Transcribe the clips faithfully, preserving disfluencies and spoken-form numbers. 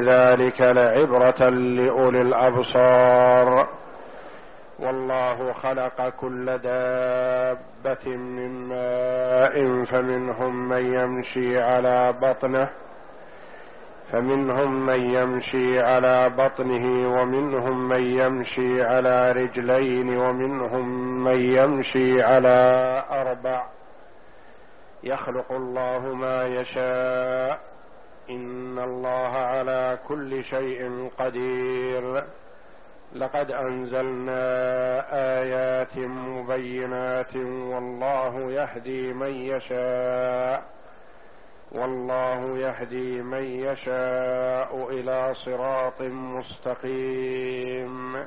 ذلك لعبرة لأولي الأبصار. والله خلق كل دابة من ماء فمنهم من يمشي على بطنه فمنهم من يمشي على بطنه ومنهم من يمشي على رجلين ومنهم من يمشي على أربع يخلق الله ما يشاء إن الله على كل شيء قدير. لقد أنزلنا آيات مبينات والله يهدي من يشاء والله يهدي من يشاء إلى صراط مستقيم.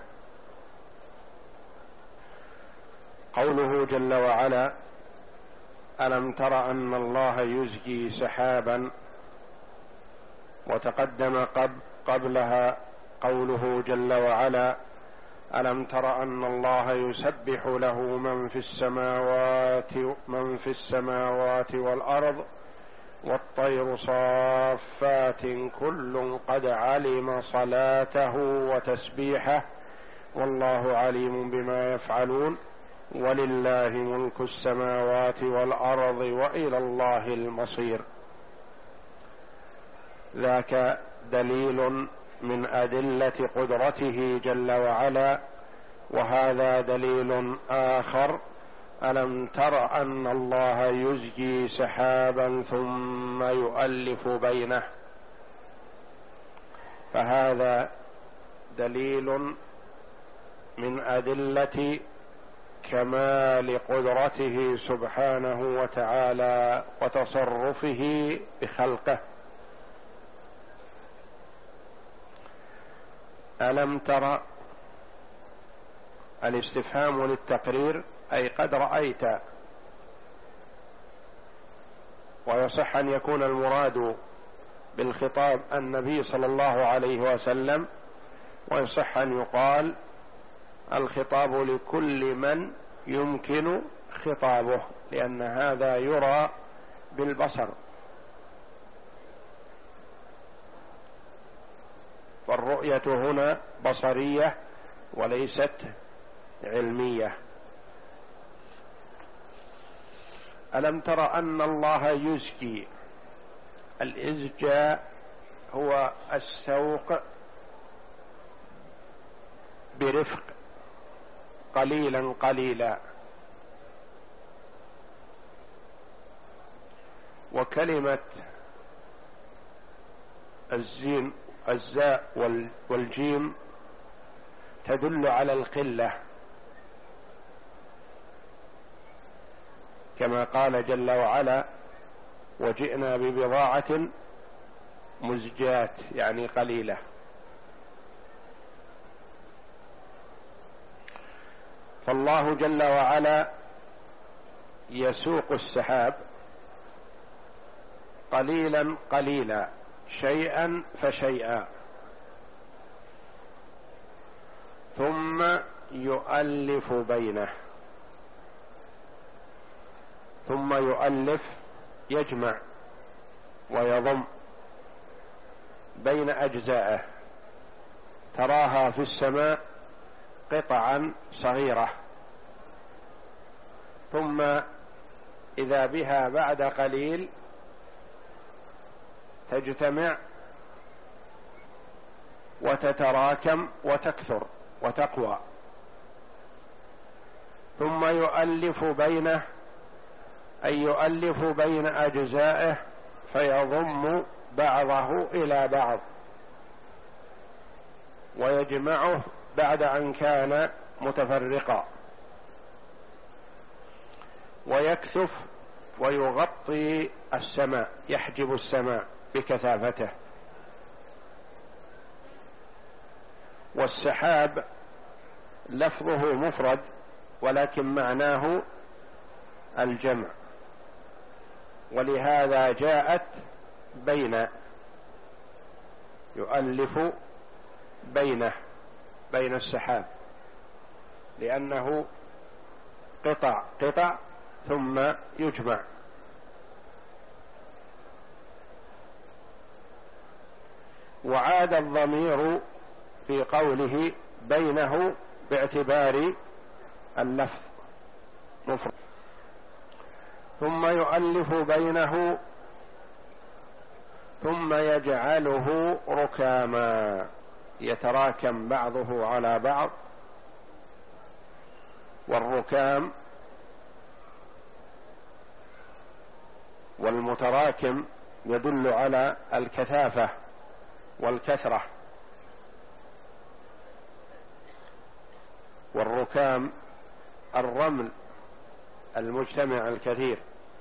قوله جل وعلا: ألم تر أن الله يزجي سحابا، وتقدم قبلها قوله جل وعلا: ألم تر أن الله يسبح له من في السماوات من في السماوات والأرض والطير صافات كل قد علم صلاته وتسبيحه والله عليم بما يفعلون ولله ملك السماوات والأرض وإلى الله المصير. ذاك دليل من أدلة قدرته جل وعلا، وهذا دليل آخر: ألم تر أن الله يزجي سحابا ثم يؤلف بينه. فهذا دليل من أدلة كمال قدرته سبحانه وتعالى وتصرفه بخلقه. ألم تر الاستفهام للتقرير، أي قد رأيت، ويصح أن يكون المراد بالخطاب النبي صلى الله عليه وسلم، ويصح أن يقال الخطاب لكل من يمكن خطابه، لأن هذا يرى بالبصر، فالرؤية هنا بصرية وليست علمية. ألم تر أن الله يزجي. الإزجاء هو السوق برفق قليلا قليلا، وكلمة الزين الزاء والجيم تدل على القلة، كما قال جل وعلا: وجئنا ببضاعة مزجاة، يعني قليلة. فالله جل وعلا يسوق السحاب قليلا قليلا، شيئا فشيئا، ثم يؤلف بينه. ثم يؤلف يجمع ويضم بين أجزائه، تراها في السماء قطعا صغيرة، ثم إذا بها بعد قليل تجتمع وتتراكم وتكثر وتقوى، ثم يؤلف بينه، أي يؤلف بين أجزائه فيضم بعضه إلى بعض ويجمعه بعد أن كان متفرقا، ويكثف ويغطي السماء، يحجب السماء بكثافته. والسحاب لفظه مفرد ولكن معناه الجمع، ولهذا جاءت بين، يؤلف بينه، بين السحاب، لأنه قطع قطع ثم يجمع. وعاد الضمير في قوله بينه باعتبار اللفظ مفرد. ثم يؤلف بينه ثم يجعله ركاما، يتراكم بعضه على بعض. والركام والمتراكم يدل على الكثافة والكثرة، والركام الرمل المجتمع الكثير.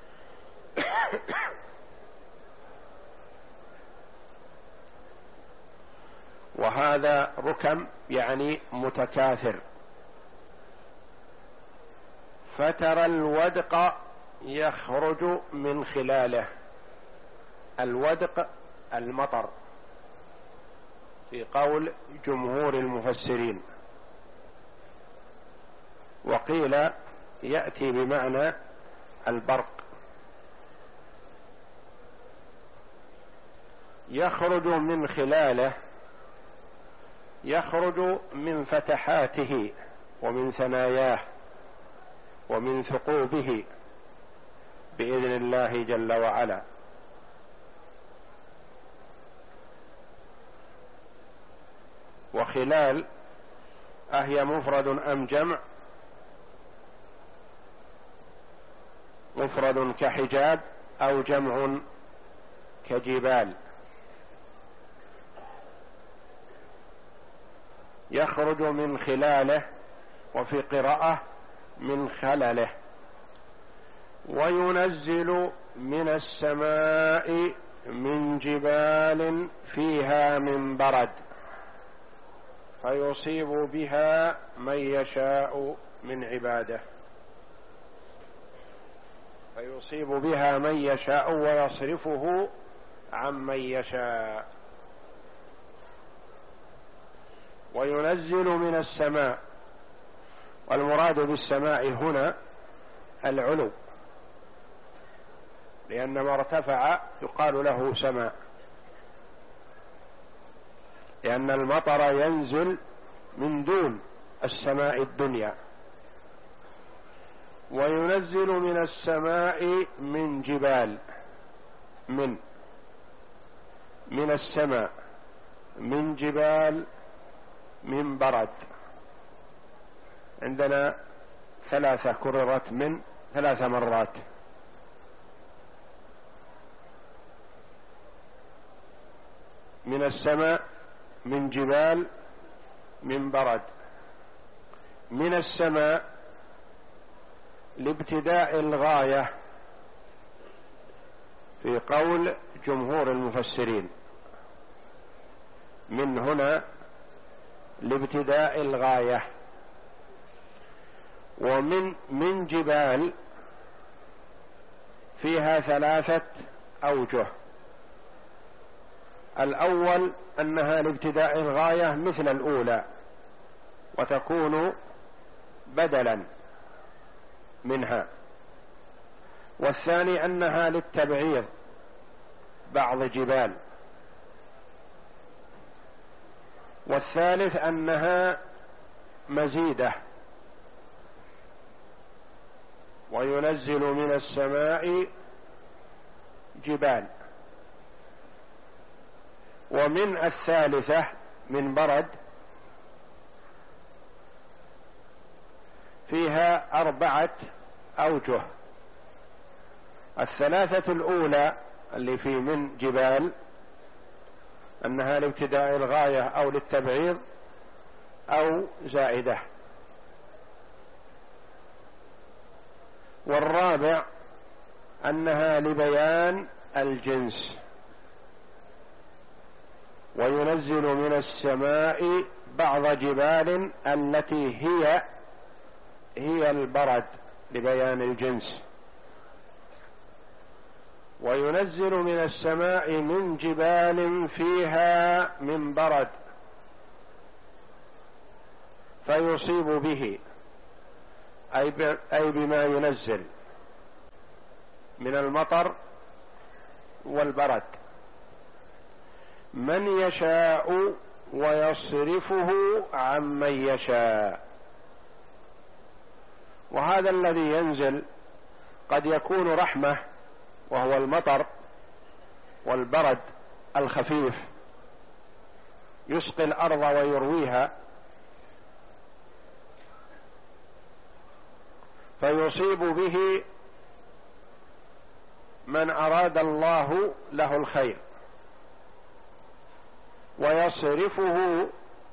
وهذا ركم يعني متكاثر. فترى الودق يخرج من خلاله. الودق المطر في قول جمهور المفسرين، وقيل يأتي بمعنى البرق. يخرج من خلاله، يخرج من فتحاته ومن ثناياه ومن ثقوبه بإذن الله جل وعلا. وخلال أهي مفرد أم جمع؟ مفرد كحجاب أو جمع كجبال. يخرج من خلاله، وفي قراءة من خلله. وينزل من السماء من جبال فيها من برد فيصيب بها من يشاء من عباده، فيصيب بها من يشاء ويصرفه عمن يشاء. وينزل من السماء، والمراد بالسماء هنا العلو، لأن ما ارتفع يقال له سماء، لأن المطر ينزل من دون السماء الدنيا. وينزل من السماء من جبال، من من السماء من جبال من برد. عندنا ثلاثة كررت من ثلاث مرات. من السماء من جبال من برد. من السماء لابتداء الغاية في قول جمهور المفسرين، من هنا لابتداء الغاية. ومن من جبال فيها ثلاثة أوجه. الأول أنها لابتداء الغاية مثل الأولى، وتكون بدلا منها. والثاني أنها للتبعيض بعض جبال. والثالث أنها مزيدة. وينزل من السماء جبال. ومن الثالثة من برد فيها أربعة أوجه. الثلاثة الأولى اللي في من جبال أنها لابتداء الغاية أو للتبعيض أو زائدة. والرابع أنها لبيان الجنس. وينزل من السماء بعض جبال التي هي هي البرد لبيان الجنس. وينزل من السماء من جبال فيها من برد فيصيب به، أي بما ينزل من المطر والبرد. من يشاء ويصرفه عمن يشاء. وهذا الذي ينزل قد يكون رحمة، وهو المطر والبرد الخفيف يسقي الأرض ويرويها، فيصيب به من أراد الله له الخير، ويصرفه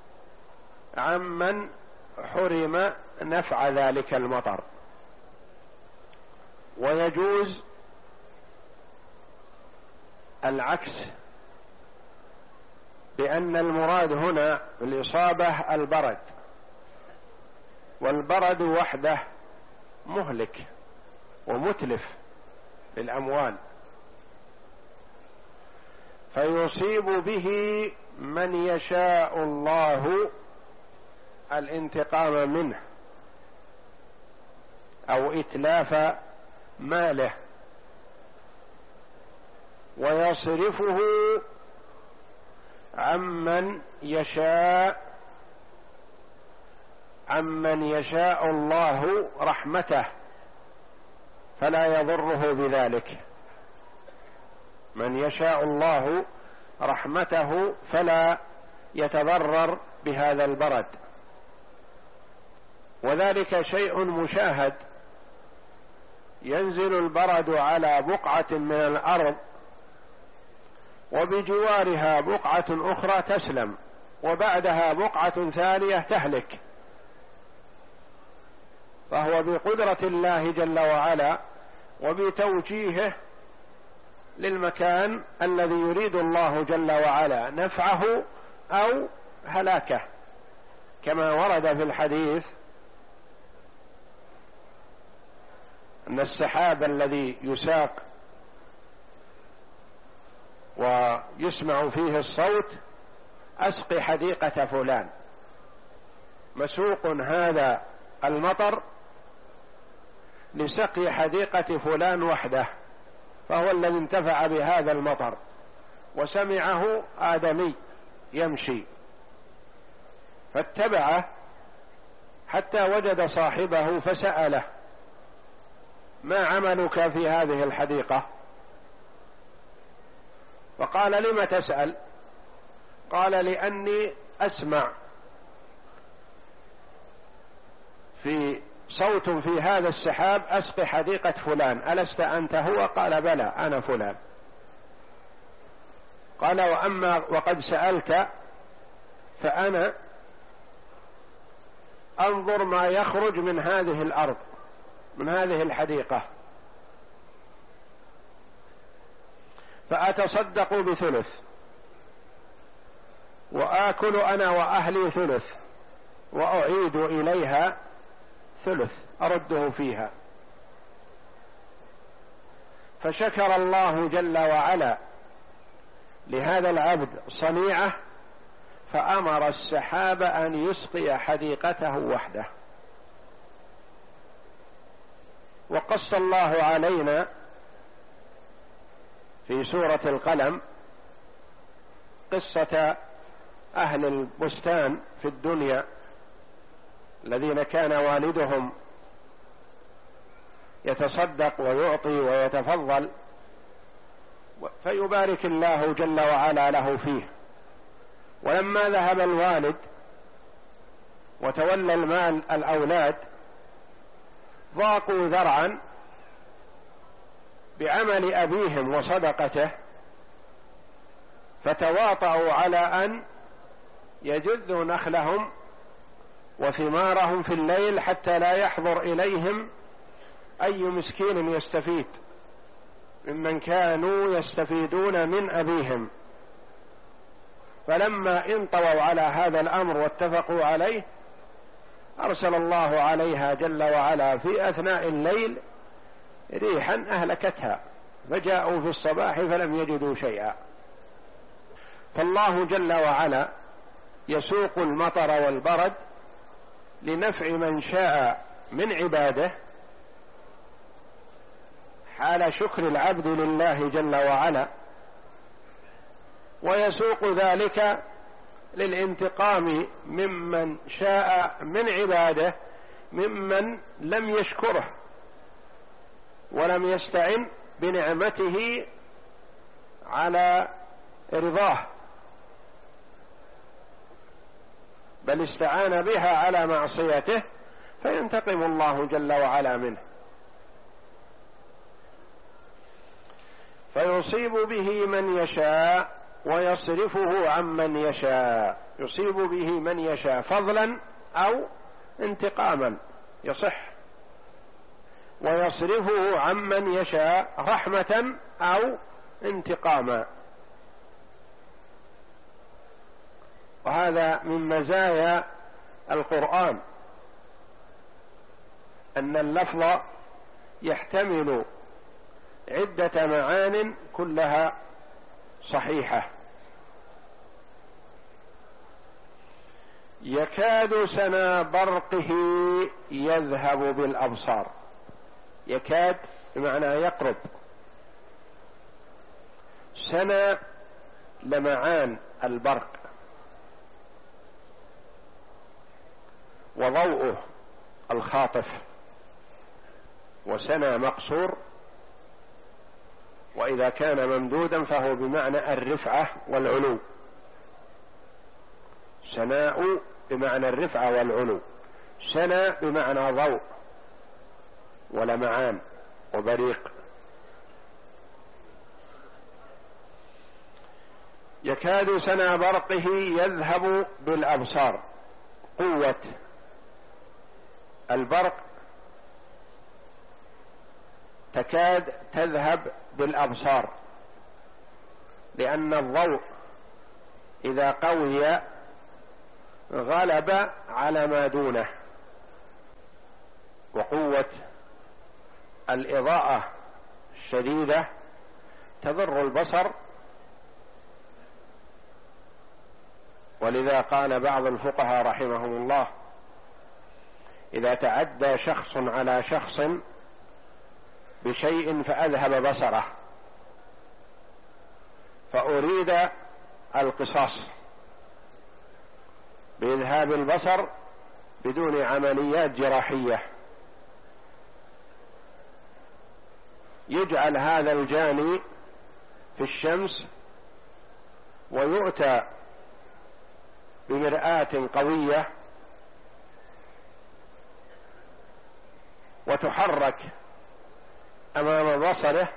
عمن حرم نفع ذلك المطر. ويجوز العكس، بأن المراد هنا الإصابة البرد، والبرد وحده مهلك ومتلف للأموال، فيصيب به من يشاء الله الانتقام منه أو إتلاف ماله، ويصرفه عمن يشاء عمن يشاء الله رحمته فلا يضره بذلك. من يشاء الله رحمته فلا يتضرر بهذا البرد. وذلك شيء مشاهد، ينزل البرد على بقعة من الأرض وبجوارها بقعة أخرى تسلم، وبعدها بقعة ثانية تهلك، فهو بقدرة الله جل وعلا وبتوجيهه للمكان الذي يريد الله جل وعلا نفعه أو هلاكه، كما ورد في الحديث أن السحاب الذي يساق ويسمع فيه الصوت أسقي حديقة فلان، مسوق هذا المطر لسقي حديقة فلان وحده، فهو الذي انتفع بهذا المطر، وسمعه آدمي يمشي فاتبعه حتى وجد صاحبه فسأله: ما عملك في هذه الحديقة؟ فقال: لم تسأل؟ قال: لأني أسمع في صوت في هذا السحاب أسقي حديقة فلان، ألست أنت هو؟ قال: بلى أنا فلان. قال: وأما وقد سألت فأنا أنظر ما يخرج من هذه الأرض، من هذه الحديقة، فأتصدق بثلث، وآكل أنا وأهلي ثلث، وأعيد إليها ثلث أرده فيها. فشكر الله جل وعلا لهذا العبد صنيعه، فأمر السحاب أن يسقي حديقته وحده. وقص الله علينا في سورة القلم قصة أهل البستان في الدنيا الذين كان والدهم يتصدق ويعطي ويتفضل، فيبارك الله جل وعلا له فيه. ولما ذهب الوالد وتولى المال الأولاد ضاقوا ذرعا بعمل أبيهم وصدقته، فتواطؤوا على أن يجذوا نخلهم وثمارهم في الليل حتى لا يحضر إليهم أي مسكين يستفيد ممن كانوا يستفيدون من أبيهم. فلما انطووا على هذا الأمر واتفقوا عليه أرسل الله عليها جل وعلا في أثناء الليل ريحا أهلكتها، فجاءوا في الصباح فلم يجدوا شيئا. فالله جل وعلا يسوق المطر والبرد لنفع من شاء من عباده حال شكر العبد لله جل وعلا، ويسوق ذلك للانتقام ممن شاء من عباده ممن لم يشكره ولم يستعن بنعمته على رضاه، بل استعان بها على معصيته، فينتقم الله جل وعلا منه، فيصيب به من يشاء ويصرفه عمن يشاء. يصيب به من يشاء فضلا أو انتقاما يصح، ويصرفه عمن يشاء رحمة أو انتقاما. وهذا من مزايا القرآن أن اللفظ يحتمل عدة معان كلها صحيحة. يكاد سنا برقه يذهب بالأبصار. يكاد بمعنى يقرب، سنا لمعان البرق وضوءه الخاطف، وسنا مقصور، وإذا كان ممدودا فهو بمعنى الرفعة والعلو. سناء بمعنى الرفعة والعلو، سنا بمعنى ضوء ولمعان وبريق. يكاد سنا برقه يذهب بالأبصار. قوة البرق تكاد تذهب بالأبصار، لأن الضوء إذا قوي غلب على ما دونه، وقوة الإضاءة الشديدة تضر البصر. ولذا قال بعض الفقهاء رحمهم الله: إذا تعدى شخص على شخص بشيء فأذهب بصره فأريد القصاص بإذهاب البصر بدون عمليات جراحية، يجعل هذا الجاني في الشمس ويؤتى بمرآة قوية وتحرك أمام بصره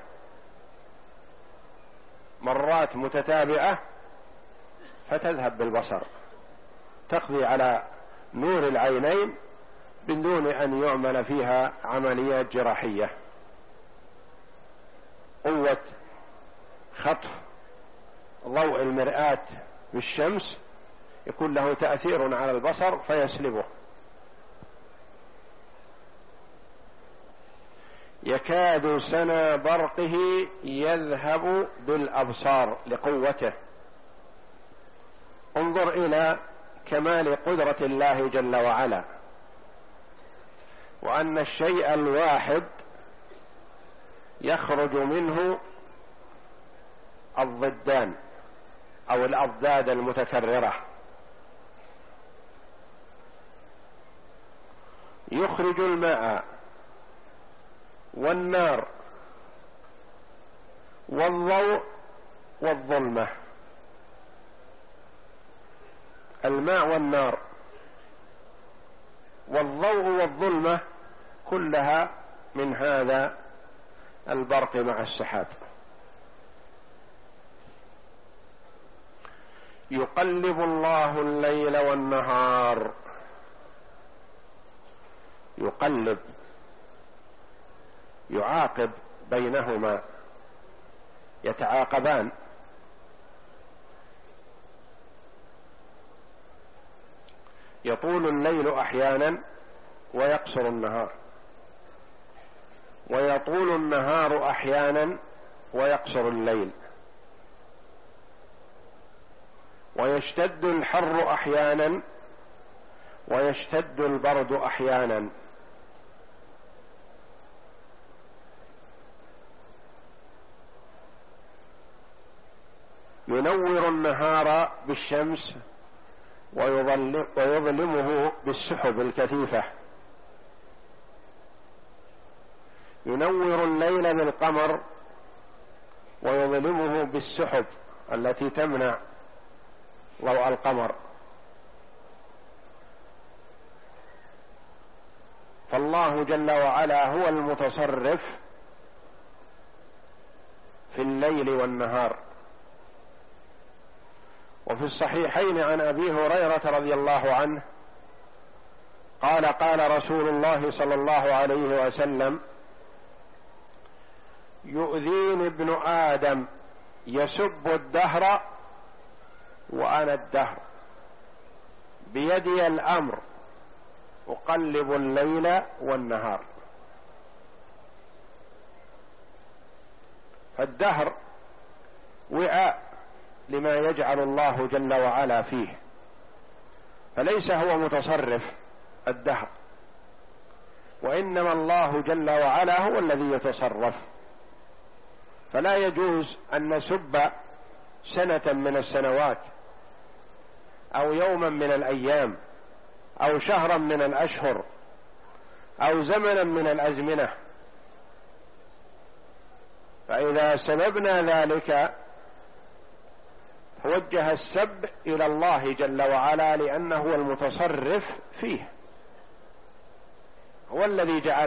مرات متتابعة فتذهب بالبصر، تقضي على نور العينين بدون أن يعمل فيها عمليات جراحية. قوة خطف ضوء المرآة بالشمس يكون له تأثير على البصر فيسلبه. يكاد سنا برقه يذهب بالأبصار لقوته. انظر إلى كمال قدرة الله جل وعلا، وأن الشيء الواحد يخرج منه الضدان أو الأضداد المتكررة. يخرج الماء والنار والضوء والظلمة. الماء والنار والضوء والظلمة كلها من هذا البرق مع السحاب. يقلب الله الليل والنهار. يقلب يعاقب بينهما، يتعاقبان. يطول الليل أحيانا ويقصر النهار، ويطول النهار أحيانا ويقصر الليل، ويشتد الحر أحيانا ويشتد البرد أحيانا. ينور النهار بالشمس ويظلمه بالسحب الكثيفة، ينور الليل بالقمر ويظلمه بالسحب التي تمنع ضوء القمر. فالله جل وعلا هو المتصرف في الليل والنهار. وفي الصحيحين عن أبي هريرة رضي الله عنه قال قال رسول الله صلى الله عليه وسلم: يؤذيني ابن آدم يسب الدهر وأنا الدهر، بيدي الأمر أقلب الليل والنهار. فالدهر وعاء لما يجعل الله جل وعلا فيه، فليس هو متصرف الدهر، وإنما الله جل وعلا هو الذي يتصرف. فلا يجوز أن نسب سنة من السنوات أو يوما من الأيام أو شهرا من الأشهر أو زمنا من الأزمنة، فإذا سببنا ذلك توجه السب إلى الله جل وعلا، لأنه هو المتصرف فيه، هو الذي جعل